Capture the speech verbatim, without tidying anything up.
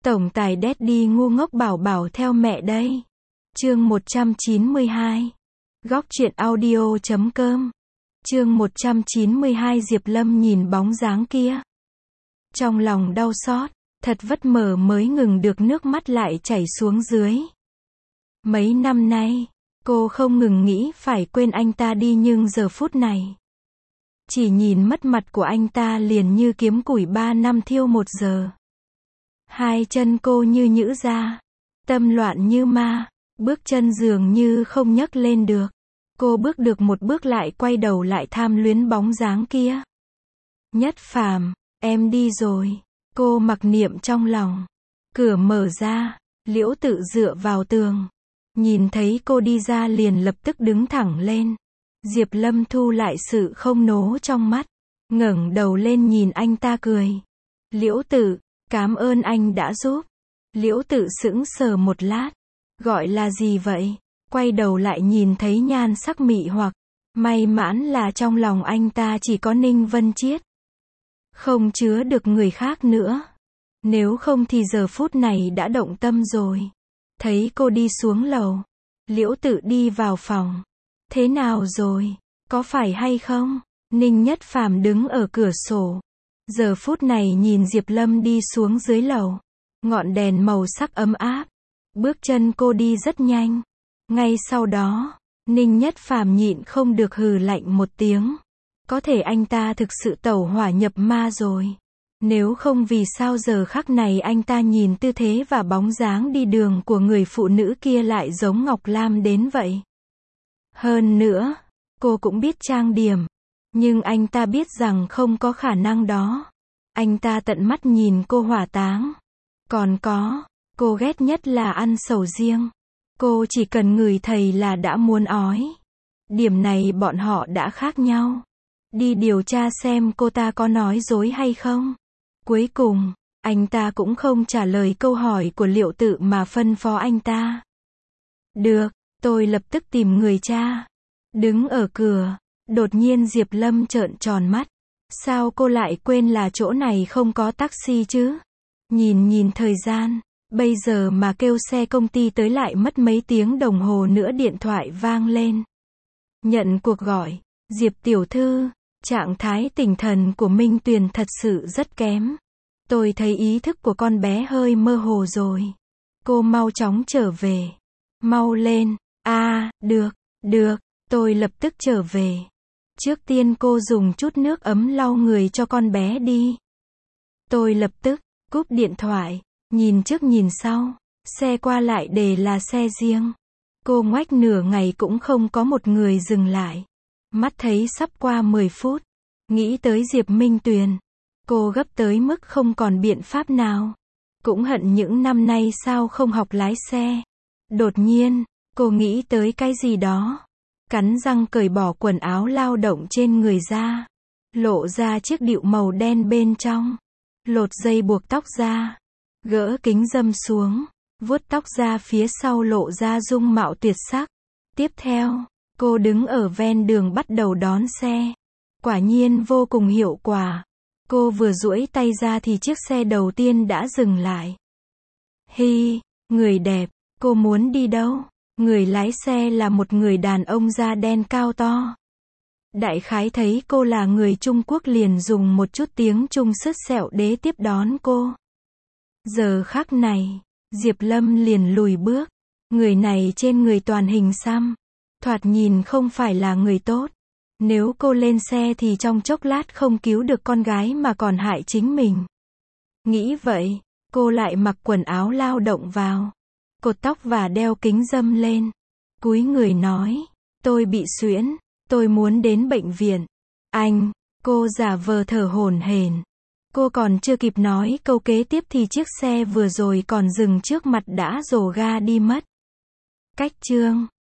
Tổng tài Daddy ngu ngốc bảo bảo theo mẹ đây. Chương một trăm chín mươi hai. Góc truyện audio chấm com. Chương một trăm chín mươi hai. Diệp Lâm nhìn bóng dáng kia, trong lòng đau xót, thật vất vả mới ngừng được nước mắt lại chảy xuống dưới. Mấy năm nay, cô không ngừng nghĩ phải quên anh ta đi, nhưng giờ phút này, chỉ nhìn mất mặt của anh ta liền như kiếm củi ba năm thiêu một giờ. Hai chân cô như nhũ ra, tâm loạn như ma, bước chân dường như không nhấc lên được. Cô bước được một bước lại quay đầu lại tham luyến bóng dáng kia. Nhất Phàm, em đi rồi. Cô mặc niệm trong lòng. Cửa mở ra, Liễu Tự dựa vào tường, nhìn thấy cô đi ra liền lập tức đứng thẳng lên. Diệp Lâm thu lại sự không nố trong mắt, ngẩng đầu lên nhìn anh ta cười. Liễu Tự, cảm ơn anh đã giúp. Liễu Tự sững sờ một lát, gọi là gì vậy? Quay đầu lại nhìn thấy nhan sắc mị hoặc, may mãn là trong lòng anh ta chỉ có Ninh Vân Chiết, không chứa được người khác nữa. Nếu không thì giờ phút này đã động tâm rồi. Thấy cô đi xuống lầu, Liễu Tự đi vào phòng. Thế nào rồi? Có phải hay không? Ninh Nhất Phàm đứng ở cửa sổ, giờ phút này nhìn Diệp Lâm đi xuống dưới lầu. Ngọn đèn màu sắc ấm áp, bước chân cô đi rất nhanh. Ngay sau đó, Ninh Nhất Phàm nhịn không được hừ lạnh một tiếng. Có thể anh ta thực sự tẩu hỏa nhập ma rồi. Nếu không vì sao giờ khắc này anh ta nhìn tư thế và bóng dáng đi đường của người phụ nữ kia lại giống Ngọc Lam đến vậy. Hơn nữa, cô cũng biết trang điểm, nhưng anh ta biết rằng không có khả năng đó. Anh ta tận mắt nhìn cô hỏa táng. Còn có, cô ghét nhất là ăn sầu riêng. Cô chỉ cần ngửi thấy là đã muốn ói. Điểm này bọn họ đã khác nhau. Đi điều tra xem cô ta có nói dối hay không. Cuối cùng, anh ta cũng không trả lời câu hỏi của Liễu Tự mà phân phó anh ta. Được, tôi lập tức tìm người tra. Đứng ở cửa, đột nhiên Diệp Lâm trợn tròn mắt. Sao cô lại quên là chỗ này không có taxi chứ? Nhìn nhìn thời gian, bây giờ mà kêu xe công ty tới lại mất mấy tiếng đồng hồ nữa. Điện thoại vang lên. Nhận cuộc gọi. Diệp tiểu thư, trạng thái tinh thần của Minh Tuyền thật sự rất kém. Tôi thấy ý thức của con bé hơi mơ hồ rồi. Cô mau chóng trở về. Mau lên. À, được, được, tôi lập tức trở về. Trước tiên cô dùng chút nước ấm lau người cho con bé đi. Tôi lập tức cúp điện thoại, nhìn trước nhìn sau, xe qua lại đều là xe riêng. Cô ngoách nửa ngày cũng không có một người dừng lại. Mắt thấy sắp qua mười phút, nghĩ tới Diệp Minh Tuyền, cô gấp tới mức không còn biện pháp nào. Cũng hận những năm nay sao không học lái xe. Đột nhiên, cô nghĩ tới cái gì đó, cắn răng cởi bỏ quần áo lao động trên người ra, lộ ra chiếc đĩu màu đen bên trong, lột dây buộc tóc ra, gỡ kính râm xuống, vuốt tóc ra phía sau lộ ra dung mạo tuyệt sắc. Tiếp theo, cô đứng ở ven đường bắt đầu đón xe. Quả nhiên vô cùng hiệu quả. Cô vừa duỗi tay ra thì chiếc xe đầu tiên đã dừng lại. Hi, người đẹp, cô muốn đi đâu? Người lái xe là một người đàn ông da đen cao to. Đại khái thấy cô là người Trung Quốc liền dùng một chút tiếng Trung sứt sẹo đế tiếp đón cô. Giờ khắc này, Diệp Lâm liền lùi bước. Người này trên người toàn hình xăm, thoạt nhìn không phải là người tốt. Nếu cô lên xe thì trong chốc lát không cứu được con gái mà còn hại chính mình. Nghĩ vậy, cô lại mặc quần áo lao động vào, cột tóc và đeo kính râm lên. Cúi người nói, tôi bị suyễn, tôi muốn đến bệnh viện. Anh, cô giả vờ thở hổn hển. Cô còn chưa kịp nói câu kế tiếp thì chiếc xe vừa rồi còn dừng trước mặt đã rồ ga đi mất. Cách chương